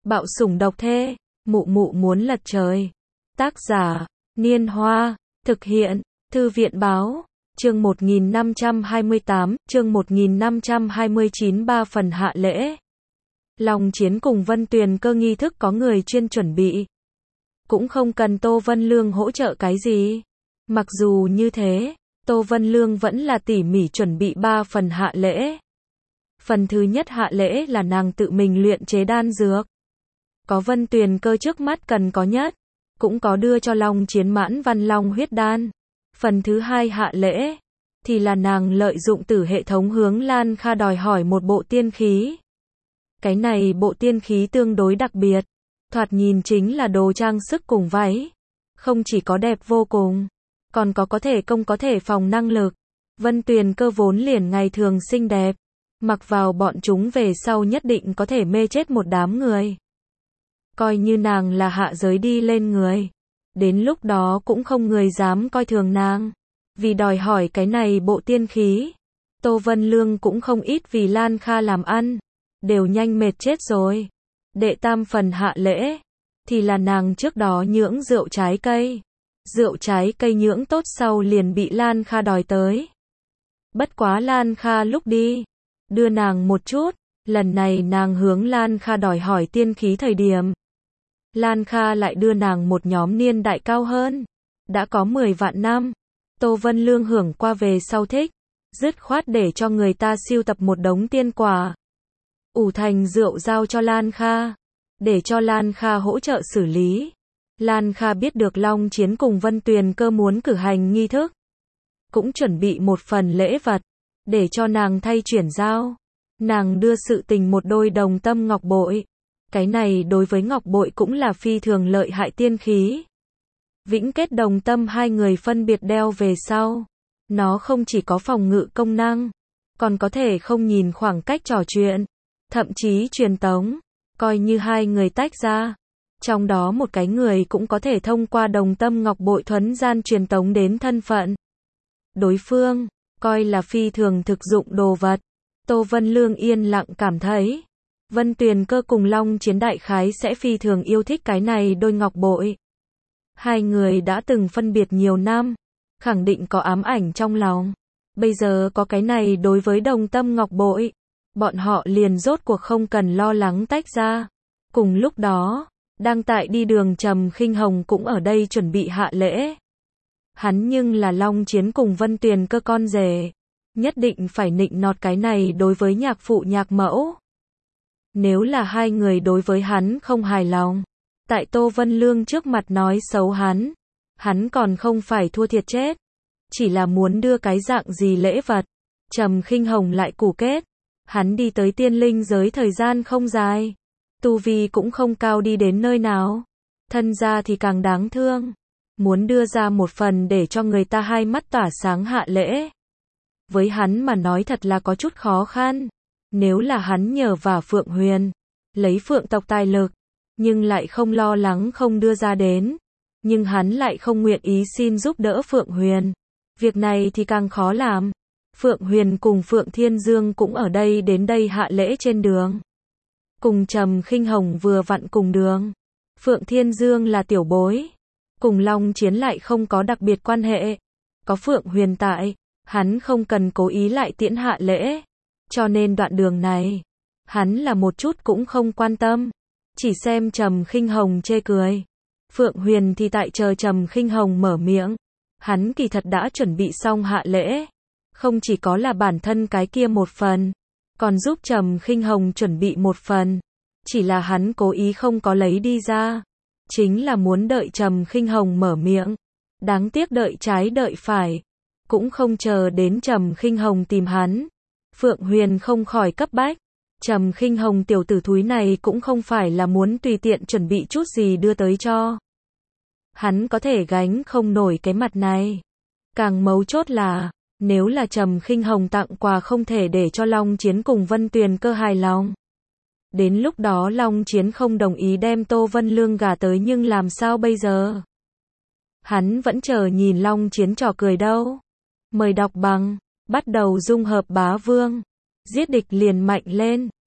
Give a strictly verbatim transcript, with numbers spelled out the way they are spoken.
Bạo sủng độc thê, mụ mụ muốn lật trời. Tác giả, Niên Hoa, thực hiện, Thư viện Báo, chương một nghìn năm trăm hai mươi tám, chương một nghìn năm trăm hai mươi chín ba phần hạ lễ. Long Chiến cùng Vân Tuyền Cơ nghi thức có người chuyên chuẩn bị. Cũng không cần Tô Vân Lương hỗ trợ cái gì. Mặc dù như thế, Tô Vân Lương vẫn là tỉ mỉ chuẩn bị ba phần hạ lễ. Phần thứ nhất hạ lễ là nàng tự mình luyện chế đan dược. Có Vân Tuyền Cơ trước mắt cần có nhất, cũng có đưa cho Long Chiến mãn văn long huyết đan. Phần thứ hai hạ lễ, thì là nàng lợi dụng từ hệ thống hướng Lan Kha đòi hỏi một bộ tiên khí. Cái này bộ tiên khí tương đối đặc biệt, thoạt nhìn chính là đồ trang sức cùng váy. Không chỉ có đẹp vô cùng, còn có có thể công có thể phòng năng lực. Vân Tuyền Cơ vốn liền ngày thường xinh đẹp, mặc vào bọn chúng về sau nhất định có thể mê chết một đám người. Coi như nàng là hạ giới đi lên người, đến lúc đó cũng không người dám coi thường nàng. Vì đòi hỏi cái này bộ tiên khí, Tô Vân Lương cũng không ít vì Lan Kha làm ăn, đều nhanh mệt chết rồi. Đệ tam phần hạ lễ, thì là nàng trước đó nhưỡng rượu trái cây. Rượu trái cây nhưỡng tốt sau liền bị Lan Kha đòi tới. Bất quá Lan Kha lúc đi, đưa nàng một chút, lần này nàng hướng Lan Kha đòi hỏi tiên khí thời điểm. Lan Kha lại đưa nàng một nhóm niên đại cao hơn, đã có mười vạn năm. Tô Vân Lương hưởng qua về sau thích, dứt khoát để cho người ta sưu tập một đống tiên quả. Ủ thành rượu giao cho Lan Kha, để cho Lan Kha hỗ trợ xử lý. Lan Kha biết được Long Chiến cùng Vân Tuyền Cơ muốn cử hành nghi thức, cũng chuẩn bị một phần lễ vật, để cho nàng thay chuyển giao. Nàng đưa sự tình một đôi đồng tâm ngọc bội. Cái này đối với ngọc bội cũng là phi thường lợi hại tiên khí. Vĩnh kết đồng tâm hai người phân biệt đeo về sau. Nó không chỉ có phòng ngự công năng, còn có thể không nhìn khoảng cách trò chuyện, thậm chí truyền tống, coi như hai người tách ra. Trong đó một cái người cũng có thể thông qua đồng tâm ngọc bội thuấn gian truyền tống đến thân phận đối phương, coi là phi thường thực dụng đồ vật. Tô Vân Lương yên lặng cảm thấy, Vân Tuyền Cơ cùng Long Chiến đại khái sẽ phi thường yêu thích cái này đôi ngọc bội. Hai người đã từng phân biệt nhiều năm, khẳng định có ám ảnh trong lòng. Bây giờ có cái này đối với đồng tâm ngọc bội, bọn họ liền rốt cuộc không cần lo lắng tách ra. Cùng lúc đó, đang tại đi đường Trầm Khinh Hồng cũng ở đây chuẩn bị hạ lễ. Hắn nhưng là Long Chiến cùng Vân Tuyền Cơ con rể, nhất định phải nịnh nọt cái này đối với nhạc phụ nhạc mẫu. Nếu là hai người đối với hắn không hài lòng, tại Tô Vân Lương trước mặt nói xấu hắn, hắn còn không phải thua thiệt chết. Chỉ là muốn đưa cái dạng gì lễ vật. Trầm Khinh Hồng lại củ kết, hắn đi tới tiên linh giới thời gian không dài, tu vi cũng không cao đi đến nơi nào, thân gia thì càng đáng thương. Muốn đưa ra một phần để cho người ta hai mắt tỏa sáng hạ lễ, với hắn mà nói thật là có chút khó khăn. Nếu là hắn nhờ vả Phượng Huyền, lấy Phượng tộc tài lực, nhưng lại không lo lắng không đưa ra đến, nhưng hắn lại không nguyện ý xin giúp đỡ Phượng Huyền, việc này thì càng khó làm. Phượng Huyền cùng Phượng Thiên Dương cũng ở đây đến đây hạ lễ trên đường, cùng Trầm Khinh Hồng vừa vặn cùng đường. Phượng Thiên Dương là tiểu bối, cùng Long Chiến lại không có đặc biệt quan hệ. Có Phượng Huyền tại, hắn không cần cố ý lại tiễn hạ lễ, cho nên đoạn đường này, hắn là một chút cũng không quan tâm, chỉ xem Trầm Khinh Hồng chê cười. Phượng Huyền thì tại chờ Trầm Khinh Hồng mở miệng, hắn kỳ thật đã chuẩn bị xong hạ lễ, không chỉ có là bản thân cái kia một phần, còn giúp Trầm Khinh Hồng chuẩn bị một phần, chỉ là hắn cố ý không có lấy đi ra, chính là muốn đợi Trầm Khinh Hồng mở miệng. Đáng tiếc đợi trái đợi phải, cũng không chờ đến Trầm Khinh Hồng tìm hắn. Phượng Huyền không khỏi cấp bách. Trầm Khinh Hồng tiểu tử thúi này cũng không phải là muốn tùy tiện chuẩn bị chút gì đưa tới cho. Hắn có thể gánh không nổi cái mặt này. Càng mấu chốt là, nếu là Trầm Khinh Hồng tặng quà không thể để cho Long Chiến cùng Vân Tuyền Cơ hài lòng. Đến lúc đó Long Chiến không đồng ý đem Tô Vân Lương gả tới nhưng làm sao bây giờ? Hắn vẫn chờ nhìn Long Chiến trò cười đâu. Mời đọc bằng, bắt đầu dung hợp bá vương. Giết địch liền mạnh lên.